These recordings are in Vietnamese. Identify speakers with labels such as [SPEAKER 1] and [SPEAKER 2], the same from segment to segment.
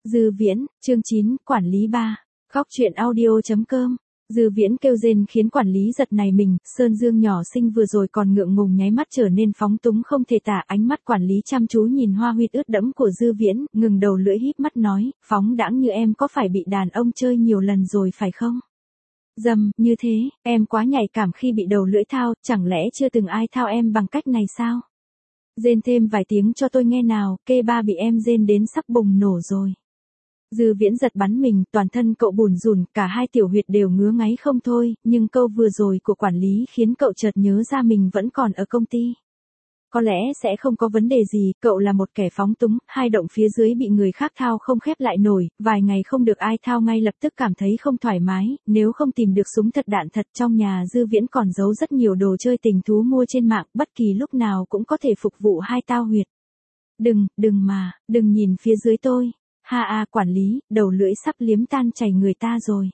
[SPEAKER 1] Dư Viễn, chương 9, quản lý 3. Góc truyện audio.com. Dư Viễn kêu rên khiến quản lý giật nảy mình, Sơn Dương nhỏ xinh vừa rồi còn ngượng ngùng nháy mắt trở nên phóng túng không thể tả, ánh mắt quản lý chăm chú nhìn hoa huyết ướt đẫm của Dư Viễn, ngừng đầu lưỡi híp mắt nói, phóng đãng như em có phải bị đàn ông chơi nhiều lần rồi phải không? Dầm, như thế, em quá nhạy cảm khi bị đầu lưỡi thao, chẳng lẽ chưa từng ai thao em bằng cách này sao? Rên thêm vài tiếng cho tôi nghe nào, kê ba bị em rên đến sắp bùng nổ rồi. Dư Viễn giật bắn mình, toàn thân cậu bùn rùn, cả hai tiểu huyệt đều ngứa ngáy không thôi, nhưng câu vừa rồi của quản lý khiến cậu chợt nhớ ra mình vẫn còn ở công ty. Có lẽ sẽ không có vấn đề gì, cậu là một kẻ phóng túng, hai động phía dưới bị người khác thao không khép lại nổi, vài ngày không được ai thao ngay lập tức cảm thấy không thoải mái, nếu không tìm được súng thật đạn thật trong nhà Dư Viễn còn giấu rất nhiều đồ chơi tình thú mua trên mạng, bất kỳ lúc nào cũng có thể phục vụ hai tao huyệt. Đừng nhìn phía dưới tôi. Ha quản lý, đầu lưỡi sắp liếm tan chảy người ta rồi.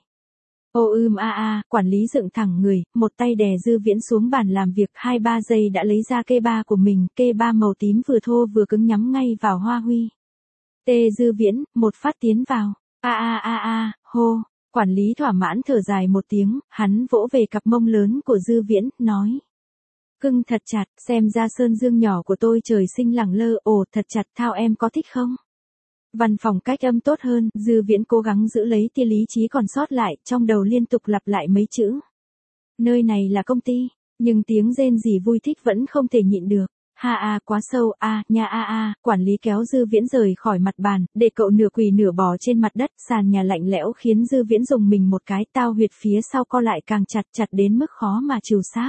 [SPEAKER 1] Quản lý dựng thẳng người, một tay đè Dư Viễn xuống bàn làm việc, 2-3 giây đã lấy ra kê ba của mình, kê ba màu tím vừa thô vừa cứng nhắm ngay vào Hoa Huy. Dư Viễn, một phát tiến vào. Hô, quản lý thỏa mãn thở dài một tiếng, hắn vỗ về cặp mông lớn của Dư Viễn, nói. Cưng thật chặt, xem ra Sơn Dương nhỏ của tôi trời sinh lẳng lơ, thật chặt thao em có thích không? Văn phòng cách âm tốt hơn, Dư Viễn cố gắng giữ lấy tia lý trí còn sót lại, trong đầu liên tục lặp lại mấy chữ. Nơi này là công ty, nhưng tiếng rên rỉ vui thích vẫn không thể nhịn được. Quá sâu, quản lý kéo Dư Viễn rời khỏi mặt bàn, để cậu nửa quỳ nửa bò trên mặt đất, sàn nhà lạnh lẽo khiến Dư Viễn dùng mình một cái, tao huyệt phía sau co lại càng chặt đến mức khó mà trừ sáp.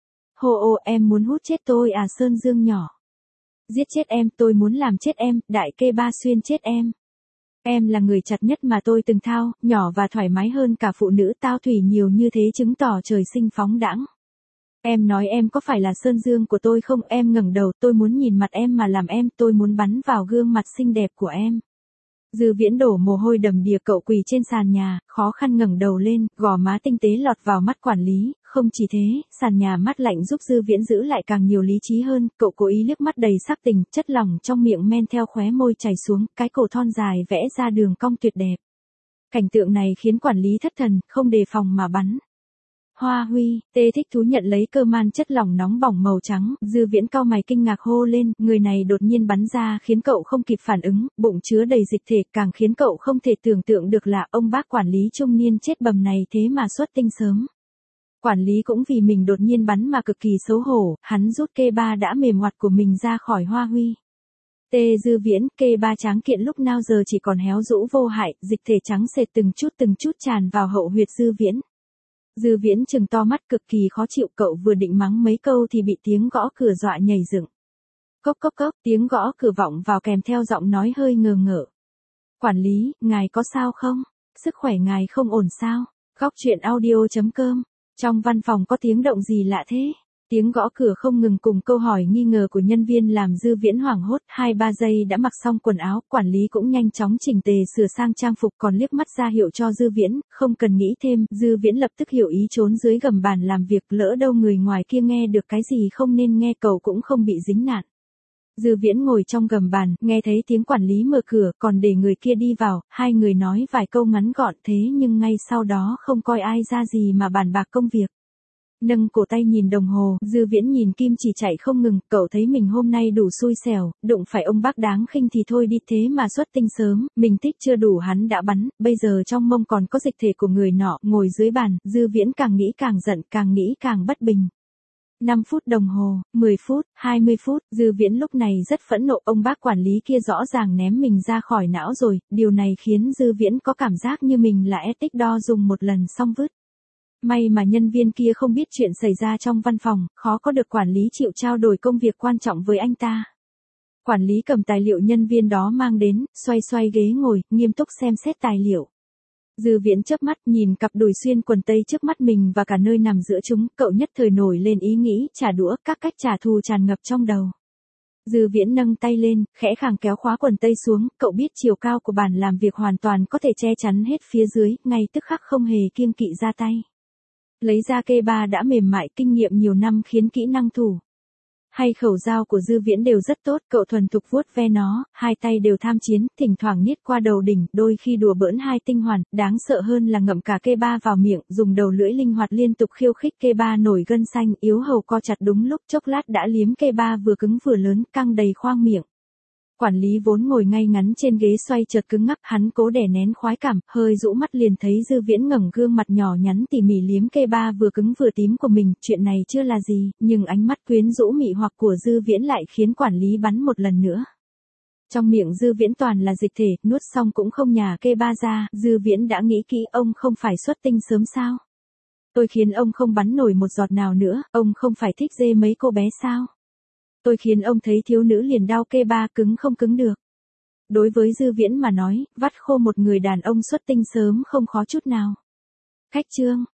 [SPEAKER 1] Em muốn hút chết tôi à Sơn Dương nhỏ. Giết chết em, tôi muốn làm chết em, đại kê ba xuyên chết em. Em là người chặt nhất mà tôi từng thao, nhỏ và thoải mái hơn cả phụ nữ tao thủy nhiều như thế chứng tỏ trời sinh phóng đãng. Em nói em có phải là Sơn Dương của tôi không? Em ngẩng đầu, tôi muốn nhìn mặt em mà làm em, tôi muốn bắn vào gương mặt xinh đẹp của em. Dư Viễn đổ mồ hôi đầm đìa, cậu quỳ trên sàn nhà, khó khăn ngẩng đầu lên, gò má tinh tế lọt vào mắt quản lý, không chỉ thế, sàn nhà mát lạnh giúp Dư Viễn giữ lại càng nhiều lý trí hơn, cậu cố ý liếc mắt đầy sắc tình, chất lỏng trong miệng men theo khóe môi chảy xuống, cái cổ thon dài vẽ ra đường cong tuyệt đẹp. Cảnh tượng này khiến quản lý thất thần, không đề phòng mà bắn. Hoa Huy, thích thú nhận lấy cơ man chất lỏng nóng bỏng màu trắng, Dư Viễn cau mày kinh ngạc hô lên, người này đột nhiên bắn ra khiến cậu không kịp phản ứng, bụng chứa đầy dịch thể, càng khiến cậu không thể tưởng tượng được là ông bác quản lý trung niên chết bầm này thế mà xuất tinh sớm. Quản lý cũng vì mình đột nhiên bắn mà cực kỳ xấu hổ, hắn rút kê ba đã mềm hoạt của mình ra khỏi Hoa Huy. Dư Viễn, kê ba tráng kiện lúc nào giờ chỉ còn héo rũ vô hại, dịch thể trắng sệt từng chút tràn vào hậu huyệt Dư Viễn. Dư Viễn trừng to mắt cực kỳ khó chịu, cậu vừa định mắng mấy câu thì bị tiếng gõ cửa dọa nhảy dựng. Cốc, tiếng gõ cửa vọng vào kèm theo giọng nói hơi ngờ ngợ. Quản lý, ngài có sao không? Sức khỏe ngài không ổn sao? Góc truyện audio.com. Trong văn phòng có tiếng động gì lạ thế? Tiếng gõ cửa không ngừng cùng câu hỏi nghi ngờ của nhân viên làm Dư Viễn hoảng hốt, 2-3 giây đã mặc xong quần áo, quản lý cũng nhanh chóng chỉnh tề sửa sang trang phục còn liếc mắt ra hiệu cho Dư Viễn, không cần nghĩ thêm, Dư Viễn lập tức hiểu ý trốn dưới gầm bàn làm việc, lỡ đâu người ngoài kia nghe được cái gì không nên nghe cậu cũng không bị dính nạn. Dư Viễn ngồi trong gầm bàn, nghe thấy tiếng quản lý mở cửa, còn để người kia đi vào, hai người nói vài câu ngắn gọn thế nhưng ngay sau đó không coi ai ra gì mà bàn bạc công việc. Nâng cổ tay nhìn đồng hồ, Dư Viễn nhìn kim chỉ chạy không ngừng, cậu thấy mình hôm nay đủ xui xẻo, đụng phải ông bác đáng khinh thì thôi đi thế mà xuất tinh sớm, mình thích chưa đủ hắn đã bắn, bây giờ trong mông còn có dịch thể của người nọ, ngồi dưới bàn, Dư Viễn càng nghĩ càng giận, càng nghĩ càng bất bình. 5 phút đồng hồ, 10 phút, 20 phút, Dư Viễn lúc này rất phẫn nộ, ông bác quản lý kia rõ ràng ném mình ra khỏi não rồi, điều này khiến Dư Viễn có cảm giác như mình là etic đo dùng một lần xong vứt. May mà nhân viên kia không biết chuyện xảy ra trong văn phòng, khó có được quản lý chịu trao đổi công việc quan trọng với anh ta. Quản lý cầm tài liệu nhân viên đó mang đến, xoay ghế ngồi, nghiêm túc xem xét tài liệu. Dư Viễn chớp mắt nhìn cặp đùi xuyên quần tây trước mắt mình và cả nơi nằm giữa chúng, cậu nhất thời nổi lên ý nghĩ trả đũa, các cách trả thù tràn ngập trong đầu. Dư Viễn nâng tay lên, khẽ khàng kéo khóa quần tây xuống, cậu biết chiều cao của bàn làm việc hoàn toàn có thể che chắn hết phía dưới, ngay tức khắc không hề kiêng kỵ ra tay. Lấy ra kê ba đã mềm mại, kinh nghiệm nhiều năm khiến kỹ năng thủ Hay khẩu dao của Dư Viễn đều rất tốt, cậu thuần thục vuốt ve nó, hai tay đều tham chiến, thỉnh thoảng niết qua đầu đỉnh, đôi khi đùa bỡn hai tinh hoàn, đáng sợ hơn là ngậm cả kê ba vào miệng, dùng đầu lưỡi linh hoạt liên tục khiêu khích kê ba nổi gân xanh, yếu hầu co chặt đúng lúc, chốc lát đã liếm kê ba vừa cứng vừa lớn, căng đầy khoang miệng. Quản lý vốn ngồi ngay ngắn trên ghế xoay chợt cứng ngắc, hắn cố đè nén khoái cảm, hơi rũ mắt liền thấy Dư Viễn ngẩng gương mặt nhỏ nhắn tỉ mỉ liếm kê ba vừa cứng vừa tím của mình, chuyện này chưa là gì, nhưng ánh mắt quyến rũ mị hoặc của Dư Viễn lại khiến quản lý bắn một lần nữa. Trong miệng Dư Viễn toàn là dịch thể, nuốt xong cũng không nhả kê ba ra, Dư Viễn đã nghĩ kỹ, ông không phải xuất tinh sớm sao? Tôi khiến ông không bắn nổi một giọt nào nữa, ông không phải thích dê mấy cô bé sao? Tôi khiến ông thấy thiếu nữ liền đau kê ba cứng không cứng được. Đối với Dư Viễn mà nói, vắt khô một người đàn ông xuất tinh sớm không khó chút nào. Khách trương.